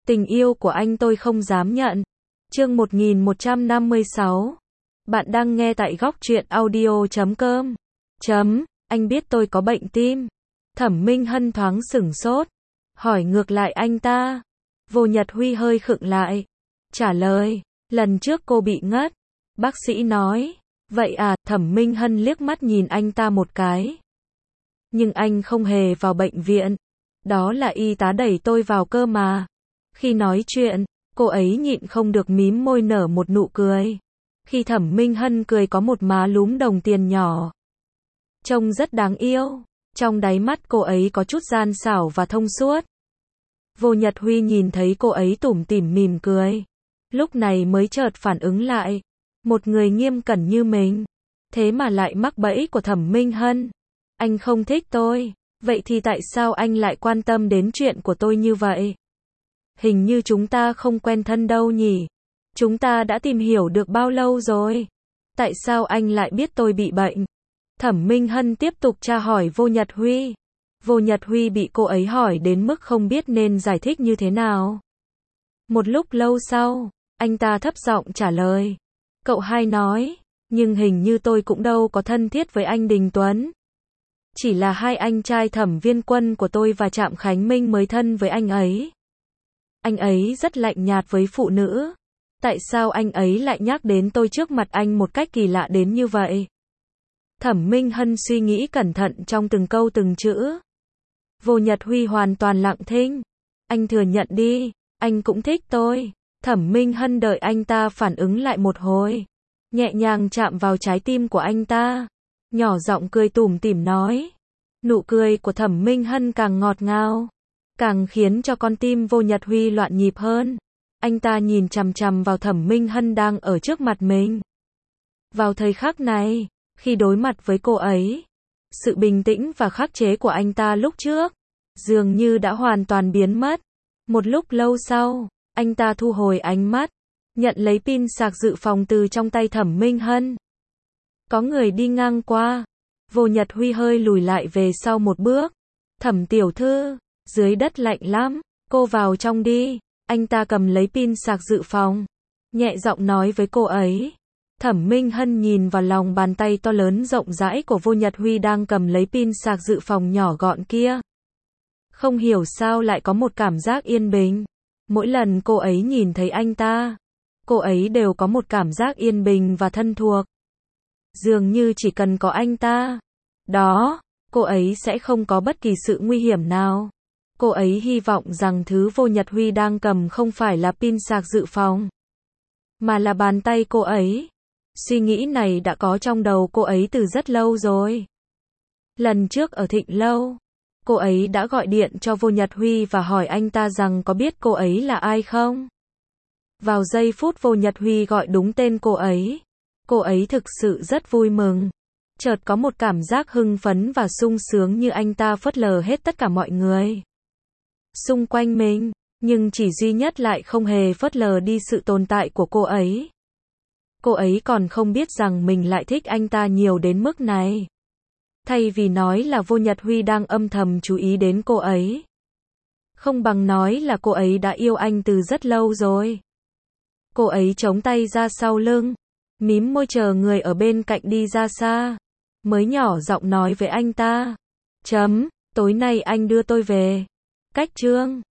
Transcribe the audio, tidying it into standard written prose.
Tình yêu của anh tôi không dám nhận. Chương 1156. Bạn đang nghe tại góc truyện audio.com. Anh biết tôi có bệnh tim. Thẩm Minh Hân thoáng sửng sốt. Hỏi ngược lại anh ta. Vô Nhật Huy hơi khựng lại. Trả lời. Lần trước cô bị ngất. Bác sĩ nói. Vậy à, Thẩm Minh Hân liếc mắt nhìn anh ta một cái. Nhưng anh không hề vào bệnh viện. Đó là y tá đẩy tôi vào cơ mà. Khi nói chuyện, cô ấy nhịn không được mím môi nở một nụ cười. Khi Thẩm Minh Hân cười có một má lúm đồng tiền nhỏ. Trông rất đáng yêu. Trong đáy mắt cô ấy có chút gian xảo và thông suốt. Vô Nhật Huy nhìn thấy cô ấy tủm tỉm mỉm cười. Lúc này mới chợt phản ứng lại. Một người nghiêm cẩn như mình. Thế mà lại mắc bẫy của Thẩm Minh Hân. Anh không thích tôi. Vậy thì tại sao anh lại quan tâm đến chuyện của tôi như vậy? Hình như chúng ta không quen thân đâu nhỉ? Chúng ta đã tìm hiểu được bao lâu rồi? Tại sao anh lại biết tôi bị bệnh? Thẩm Minh Hân tiếp tục tra hỏi Vô Nhật Huy. Vô Nhật Huy bị cô ấy hỏi đến mức không biết nên giải thích như thế nào. Một lúc lâu sau, anh ta thấp giọng trả lời. Cậu hai nói, nhưng hình như tôi cũng đâu có thân thiết với anh Đình Tuấn. Chỉ là hai anh trai Thẩm Viên Quân của tôi và Trạm Khánh Minh mới thân với anh ấy. Anh ấy rất lạnh nhạt với phụ nữ. Tại sao anh ấy lại nhắc đến tôi trước mặt anh một cách kỳ lạ đến như vậy? Thẩm Minh Hân suy nghĩ cẩn thận trong từng câu từng chữ. Vô Nhật Huy hoàn toàn lặng thinh. Anh thừa nhận đi, anh cũng thích tôi. Thẩm Minh Hân đợi anh ta phản ứng lại một hồi. Nhẹ nhàng chạm vào trái tim của anh ta. Nhỏ giọng cười tủm tỉm nói. Nụ cười của Thẩm Minh Hân càng ngọt ngào. Càng khiến cho con tim Vô Nhật Huy loạn nhịp hơn. Anh ta nhìn chằm chằm vào Thẩm Minh Hân đang ở trước mặt mình. Vào thời khắc này, khi đối mặt với cô ấy, sự bình tĩnh và khắc chế của anh ta lúc trước, dường như đã hoàn toàn biến mất. Một lúc lâu sau, anh ta thu hồi ánh mắt, nhận lấy pin sạc dự phòng từ trong tay Thẩm Minh Hân. Có người đi ngang qua. Vô Nhật Huy hơi lùi lại về sau một bước. Thẩm tiểu thư, dưới đất lạnh lắm, cô vào trong đi. Anh ta cầm lấy pin sạc dự phòng, nhẹ giọng nói với cô ấy. Thẩm Minh Hân nhìn vào lòng bàn tay to lớn rộng rãi của Vô Nhật Huy đang cầm lấy pin sạc dự phòng nhỏ gọn kia. Không hiểu sao lại có một cảm giác yên bình. Mỗi lần cô ấy nhìn thấy anh ta, cô ấy đều có một cảm giác yên bình và thân thuộc. Dường như chỉ cần có anh ta, đó, cô ấy sẽ không có bất kỳ sự nguy hiểm nào. Cô ấy hy vọng rằng thứ Vô Nhật Huy đang cầm không phải là pin sạc dự phòng, mà là bàn tay cô ấy. Suy nghĩ này đã có trong đầu cô ấy từ rất lâu rồi. Lần trước ở Thịnh Lâu, cô ấy đã gọi điện cho Vô Nhật Huy và hỏi anh ta rằng có biết cô ấy là ai không? Vào giây phút Vô Nhật Huy gọi đúng tên cô ấy thực sự rất vui mừng. Chợt có một cảm giác hưng phấn và sung sướng như anh ta phớt lờ hết tất cả mọi người xung quanh mình, nhưng chỉ duy nhất lại không hề phớt lờ đi sự tồn tại của cô ấy. Cô ấy còn không biết rằng mình lại thích anh ta nhiều đến mức này. Thay vì nói là Vô Nhật Huy đang âm thầm chú ý đến cô ấy, không bằng nói là cô ấy đã yêu anh từ rất lâu rồi. Cô ấy chống tay ra sau lưng, mím môi chờ người ở bên cạnh đi ra xa, mới nhỏ giọng nói với anh ta. Tối nay anh đưa tôi về. Cách Trương.